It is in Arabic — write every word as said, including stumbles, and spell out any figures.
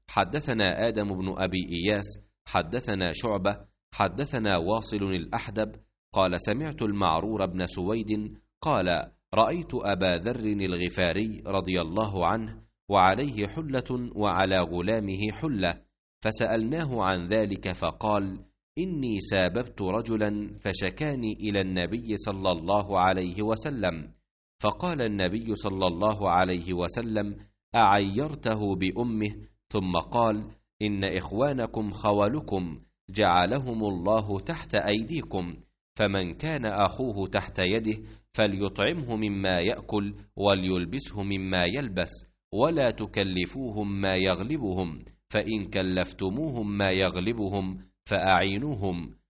حدثنا آدم بن أبي إياس حدثنا شعبة حدثنا واصل الأحدب قال سمعت المعرور بن سويد قال رأيت أبا ذر الغفاري رضي الله عنه وعليه حلة وعلى غلامه حلة، فسألناه عن ذلك فقال إني ساببت رجلا فشكاني إلى النبي صلى الله عليه وسلم، فقال النبي صلى الله عليه وسلم أعيرته بأمه، ثم قال إن إخوانكم خولكم جعلهم الله تحت أيديكم، فمن كان أخوه تحت يده فليطعمه مما يأكل وليلبسه مما يلبس، ولا تكلفوهم ما يغلبهم، فإن كلفتموهم ما يغلبهم فأعينوهم،